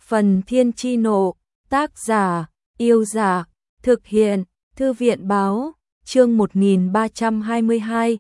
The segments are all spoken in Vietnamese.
Phần Thiên Chi Nộ, tác giả, Yêu Giả, thực hiện, Thư viện Báo, chương 1322,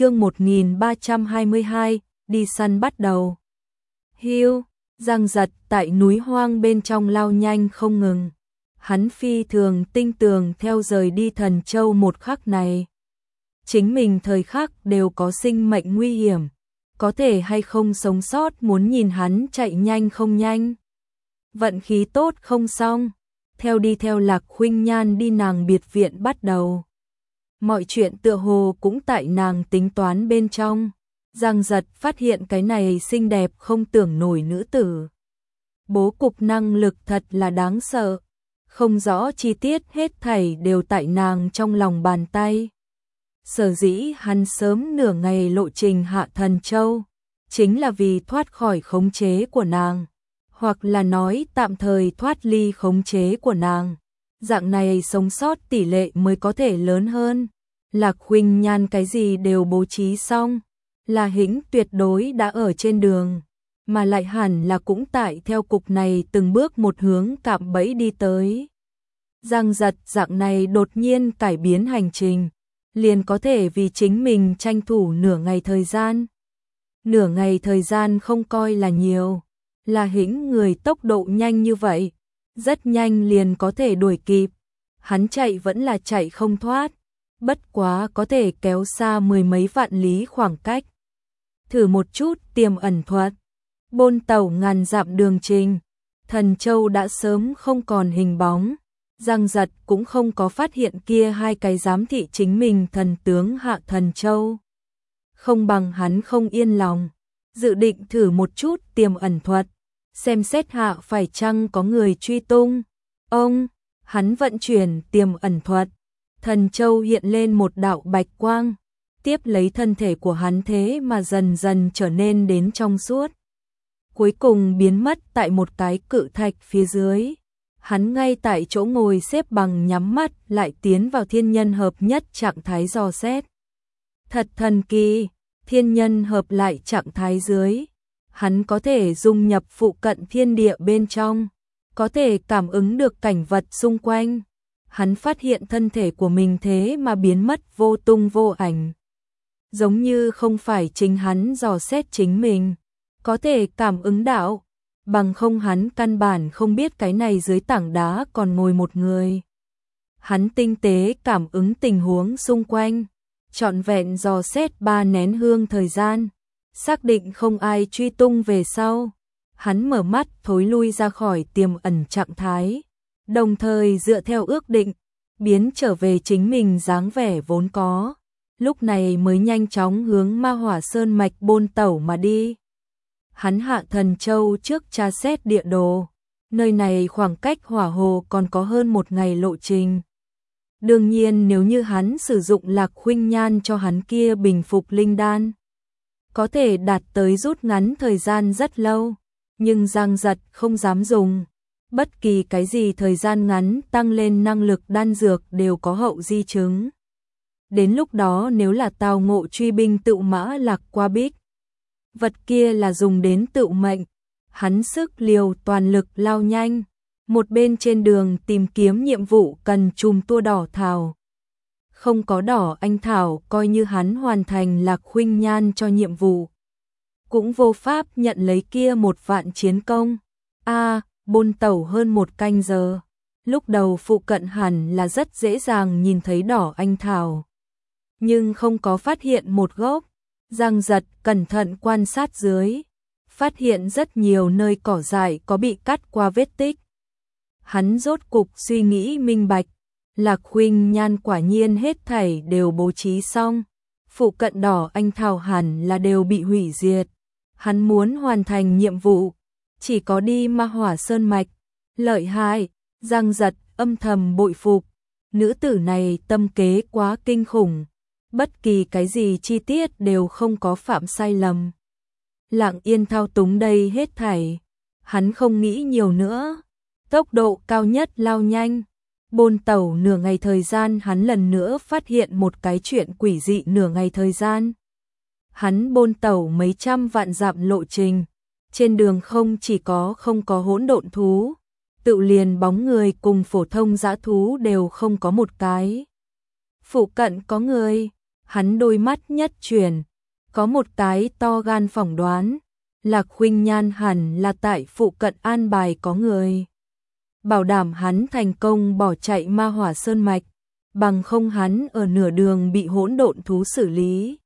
đi săn bắt đầu. Hưu, Giang Giật tại núi hoang bên trong lao nhanh không ngừng. Hắn phi thường tinh tường theo rời đi Thần Châu một khắc này. Chính mình thời khắc đều có sinh mệnh nguy hiểm, có thể hay không sống sót muốn nhìn hắn chạy nhanh không nhanh. Vận khí tốt không xong, theo Lạc Khuynh Nhan đi nàng biệt viện bắt đầu. Mọi chuyện tựa hồ cũng tại nàng tính toán bên trong. Giang Giật phát hiện cái này xinh đẹp không tưởng nổi nữ tử. Bố cục năng lực thật là đáng sợ, không rõ chi tiết hết thảy đều tại nàng trong lòng bàn tay. Sở dĩ hắn sớm nửa ngày lộ trình hạ Thần Châu, chính là vì thoát khỏi khống chế của nàng, hoặc là nói tạm thời thoát ly khống chế của nàng. Dạng này sống sót tỷ lệ mới có thể lớn hơn. Lạc Khuynh Nhan cái gì đều bố trí xong, La Hĩnh tuyệt đối đã ở trên đường, mà lại hẳn là cũng tại theo cục này từng bước một hướng cạm bẫy đi tới. Giang Giật dạng này đột nhiên cải biến hành trình, liền có thể vì chính mình tranh thủ nửa ngày thời gian. Nửa ngày thời gian không coi là nhiều, La Hĩnh người tốc độ nhanh như vậy, rất nhanh liền có thể đuổi kịp. Hắn chạy vẫn là chạy không thoát, bất quá có thể kéo xa mười mấy vạn lý khoảng cách. Thử một chút tiềm ẩn thuật, bôn tàu ngàn dặm đường trình, Thần Châu đã sớm không còn hình bóng. Giang Giật cũng không có phát hiện kia hai cái giám thị chính mình thần tướng hạ Thần Châu. Không bằng hắn không yên lòng, dự định thử một chút tiềm ẩn thuật, xem xét hạ phải chăng có người truy tung. Hắn vận chuyển tiềm ẩn thuật, Thần Châu hiện lên một đạo bạch quang, tiếp lấy thân thể của hắn thế mà dần dần trở nên đến trong suốt. Cuối cùng biến mất tại một cái cự thạch phía dưới. Hắn ngay tại chỗ ngồi xếp bằng nhắm mắt lại tiến vào thiên nhân hợp nhất trạng thái dò xét. Thật thần kỳ, thiên nhân hợp lại trạng thái dưới. Hắn có thể dung nhập phụ cận thiên địa bên trong, có thể cảm ứng được cảnh vật xung quanh. Hắn phát hiện thân thể của mình thế mà biến mất vô tung vô ảnh. Giống như không phải chính hắn dò xét chính mình, có thể cảm ứng đạo. Bằng không hắn căn bản không biết cái này dưới tảng đá còn ngồi một người. Hắn tinh tế cảm ứng tình huống xung quanh, trọn vẹn dò xét 3 nén hương thời gian, xác định không ai truy tung về sau. Hắn mở mắt thối lui ra khỏi tiềm ẩn trạng thái, đồng thời dựa theo ước định, biến trở về chính mình dáng vẻ vốn có. Lúc này mới nhanh chóng hướng Ma Hỏa Sơn mạch bôn tẩu mà đi. Hắn hạ Thần Châu trước tra xét địa đồ, nơi này khoảng cách Hỏa Hồ còn có hơn 1 ngày lộ trình. Đương nhiên nếu như hắn sử dụng Lạc Khuynh Nhan cho hắn kia bình phục linh đan, có thể đạt tới rút ngắn thời gian rất lâu, nhưng Giang Giật không dám dùng. Bất kỳ cái gì thời gian ngắn tăng lên năng lực đan dược đều có hậu di chứng. Đến lúc đó nếu là tao ngộ truy binh tự mã lạc qua bích, vật kia là dùng đến tự mệnh. Hắn sức liều toàn lực lao nhanh, một bên trên đường tìm kiếm nhiệm vụ cần chùm tua đỏ thảo. Không có đỏ anh thảo coi như hắn hoàn thành Lạc Khuynh Nhan cho nhiệm vụ, cũng vô pháp nhận lấy kia 1 vạn chiến công. Bôn tẩu hơn 1 canh giờ, lúc đầu phụ cận hẳn là rất dễ dàng nhìn thấy đỏ anh thảo, nhưng không có phát hiện một gốc. Giang Giật cẩn thận quan sát dưới, phát hiện rất nhiều nơi cỏ dại có bị cắt qua vết tích. Hắn rốt cục suy nghĩ minh bạch, Lạc Khuynh Nhan quả nhiên hết thảy đều bố trí xong, phụ cận đỏ anh thảo hẳn là đều bị hủy diệt. Hắn muốn hoàn thành nhiệm vụ, chỉ có đi Ma Hỏa Sơn mạch. Lợi hại, Giang Giật âm thầm bội phục, nữ tử này tâm kế quá kinh khủng. Bất kỳ cái gì chi tiết đều không có phạm sai lầm. Lặng yên thao túng đây hết thảy, hắn không nghĩ nhiều nữa, tốc độ cao nhất lao nhanh. Bôn tẩu nửa ngày thời gian hắn lần nữa phát hiện một cái chuyện quỷ dị nửa ngày thời gian. Hắn bôn tẩu mấy trăm vạn dặm lộ trình, trên đường không có hỗn độn thú, tự liền bóng người cùng phổ thông dã thú đều không có một cái. Phụ cận có người, hắn đôi mắt nhất chuyển, có một cái to gan phỏng đoán, Lạc Khuynh Nhan hẳn là tại phụ cận an bài có người. Bảo đảm hắn thành công bỏ chạy Ma Hỏa Sơn Mạch, bằng không hắn ở nửa đường bị hỗn độn thú xử lý.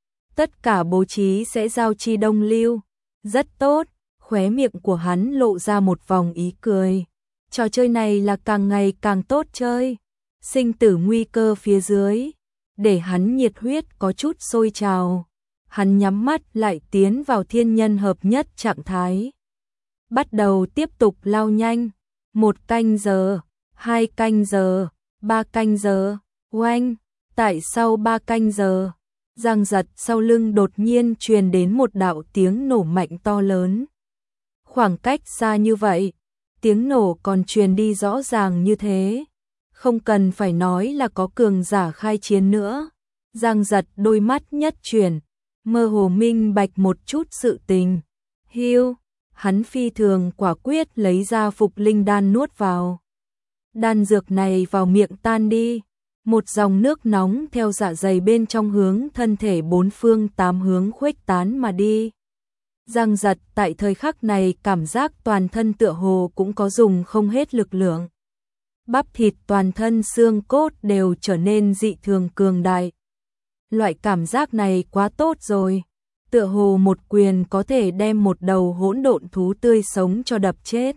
Tất cả bố trí sẽ giao chi đông lưu, rất tốt, khóe miệng của hắn lộ ra một vòng ý cười. Trò chơi này là càng ngày càng tốt chơi, sinh tử nguy cơ phía dưới, để hắn nhiệt huyết có chút sôi trào. Hắn nhắm mắt lại tiến vào thiên nhân hợp nhất trạng thái. Bắt đầu tiếp tục lao nhanh, 1 canh giờ, 2 canh giờ, 3 canh giờ, oanh, tại sau 3 canh giờ, Giang Giật sau lưng đột nhiên truyền đến một đạo tiếng nổ mạnh to lớn. Khoảng cách xa như vậy, tiếng nổ còn truyền đi rõ ràng như thế, không cần phải nói là có cường giả khai chiến nữa. Giang Giật đôi mắt nhất chuyển, mơ hồ minh bạch một chút sự tình. Hiu, hắn phi thường quả quyết lấy ra phục linh đan nuốt vào. Đan dược này vào miệng tan đi, một dòng nước nóng theo dạ dày bên trong hướng thân thể 4 phương 8 hướng khuếch tán mà đi. Giang Giật tại thời khắc này cảm giác toàn thân tựa hồ cũng có dùng không hết lực lượng. Bắp thịt toàn thân xương cốt đều trở nên dị thường cường đại. Loại cảm giác này quá tốt rồi, tựa hồ một quyền có thể đem một đầu hỗn độn thú tươi sống cho đập chết.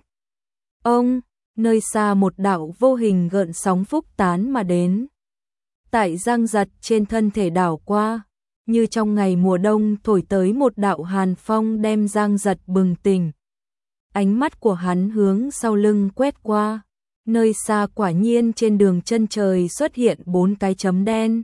Ông, nơi xa một đạo vô hình gợn sóng phúc tán mà đến. Tại Giang Giật trên thân thể đảo qua, như trong ngày mùa đông thổi tới một đạo hàn phong đem Giang Giật bừng tỉnh. Ánh mắt của hắn hướng sau lưng quét qua, nơi xa quả nhiên trên đường chân trời xuất hiện 4 cái chấm đen.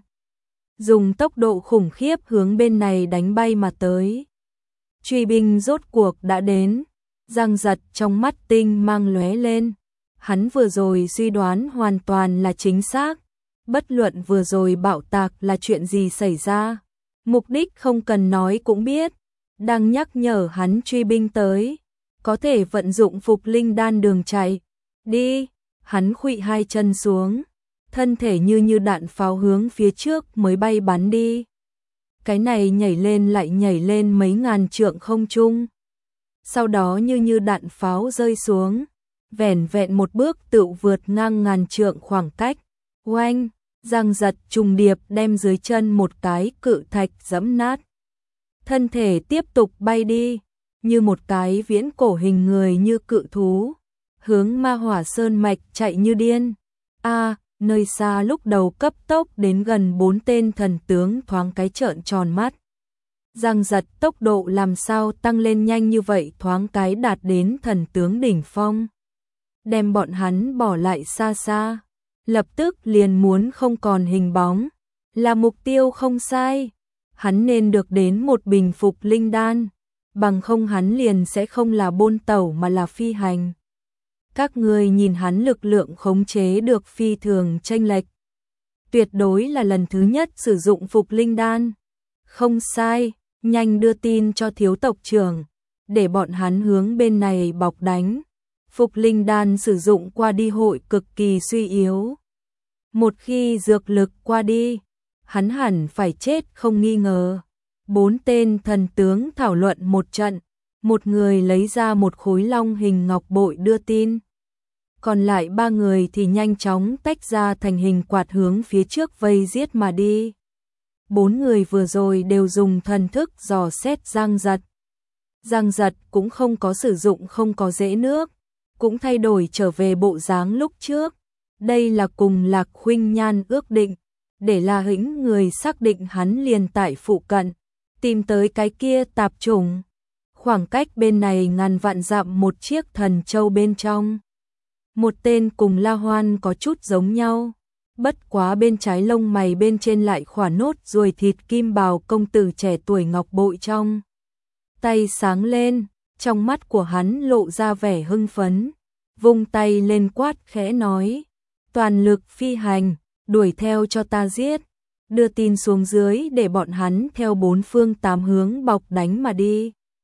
Dùng tốc độ khủng khiếp hướng bên này đánh bay mà tới. Truy binh rốt cuộc đã đến, Giang Giật trong mắt tinh mang lóe lên. Hắn vừa rồi suy đoán hoàn toàn là chính xác, bất luận vừa rồi bạo tạc là chuyện gì xảy ra. Mục đích không cần nói cũng biết, đang nhắc nhở hắn truy binh tới, có thể vận dụng phục linh đan đường chạy. Đi, hắn khuỵu 2 chân xuống, thân thể như đạn pháo hướng phía trước mới bay bắn đi. Cái này nhảy lên lại nhảy lên mấy ngàn trượng không trung. Sau đó như đạn pháo rơi xuống, vẻn vẹn một bước tự vượt ngang ngàn trượng khoảng cách. Oanh, Giang Giật trùng điệp đem dưới chân một cái cự thạch giẫm nát. Thân thể tiếp tục bay đi, như một cái viễn cổ hình người như cự thú, hướng Ma Hỏa Sơn Mạch chạy như điên. Nơi xa lúc đầu cấp tốc đến gần 4 tên thần tướng thoáng cái trợn tròn mắt. Giang Giật tốc độ làm sao tăng lên nhanh như vậy, thoáng cái đạt đến thần tướng đỉnh phong. Đem bọn hắn bỏ lại xa xa, lập tức liền muốn không còn hình bóng, là mục tiêu không sai. Hắn nên được đến một bình phục linh đan, bằng không hắn liền sẽ không là bôn tẩu mà là phi hành. Các người nhìn hắn lực lượng khống chế được phi thường chênh lệch. Tuyệt đối là lần thứ nhất sử dụng phục linh đan. Không sai, nhanh đưa tin cho thiếu tộc trưởng, để bọn hắn hướng bên này bọc đánh. Phục linh đan sử dụng qua đi hội cực kỳ suy yếu. Một khi dược lực qua đi, hắn hẳn phải chết không nghi ngờ. 4 tên thần tướng thảo luận một trận, một người lấy ra một khối long hình ngọc bội đưa tin. Còn lại 3 người thì nhanh chóng tách ra thành hình quạt hướng phía trước vây giết mà đi. 4 người vừa rồi đều dùng thần thức dò xét Giang Giật. Giang Giật cũng không có sử dụng không có dễ nước, cũng thay đổi trở về bộ dáng lúc trước. Đây là cùng Lạc Khuynh Nhan ước định, để La Hĩnh người xác định hắn liền tại phụ cận, tìm tới cái kia tạp chủng. Khoảng cách bên này ngàn vạn dặm một chiếc thần châu bên trong. Một tên cùng La Hoan có chút giống nhau, bất quá bên trái lông mày bên trên lại khỏa nốt ruồi thịt kim bào công tử trẻ tuổi ngọc bội trong. Tay sáng lên, trong mắt của hắn lộ ra vẻ hưng phấn, vung tay lên quát khẽ nói, toàn lực phi hành, đuổi theo cho ta giết, đưa tin xuống dưới để bọn hắn theo 4 phương 8 hướng bọc đánh mà đi.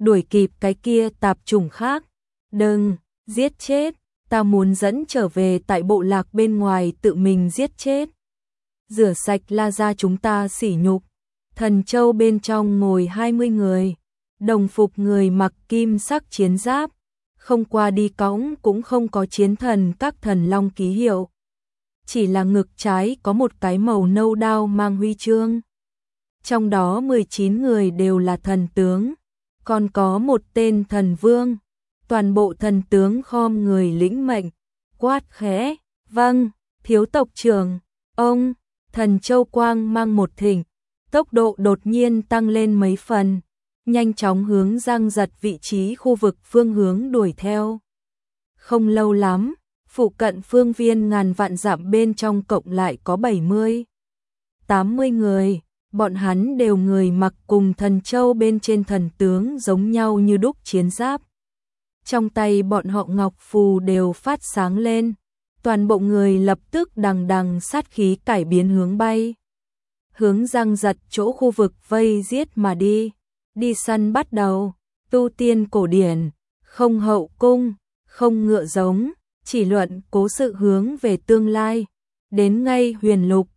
đuổi kịp cái kia tạp chủng khác. Đừng, giết chết, ta muốn dẫn trở về tại bộ lạc bên ngoài tự mình giết chết. Rửa sạch La gia chúng ta sỉ nhục. Thần châu bên trong ngồi 20 người, đồng phục người mặc kim sắc chiến giáp, không qua đi cõng cũng không có chiến thần các thần long ký hiệu. Chỉ là ngực trái có một cái màu nâu đao mang huy chương. Trong đó 19 người đều là thần tướng, còn có một tên thần vương. Toàn bộ thần tướng khom người lĩnh mệnh, quát khẽ, vâng, thiếu tộc trưởng, ông, thần châu quang mang một thỉnh, tốc độ đột nhiên tăng lên mấy phần, nhanh chóng hướng Giang Giật vị trí khu vực phương hướng đuổi theo. Không lâu lắm, phụ cận phương viên ngàn vạn dặm bên trong cộng lại có 80 người, bọn hắn đều người mặc cùng thần châu bên trên thần tướng giống nhau như đúc chiến giáp. Trong tay bọn họ ngọc phù đều phát sáng lên, toàn bộ người lập tức đằng đằng sát khí cải biến hướng bay. Hướng Giang Giật chỗ khu vực vây giết mà đi, đi săn bắt đầu, tu tiên cổ điển, không hậu cung, không ngựa giống, chỉ luận cố sự hướng về tương lai, đến ngay huyền lục,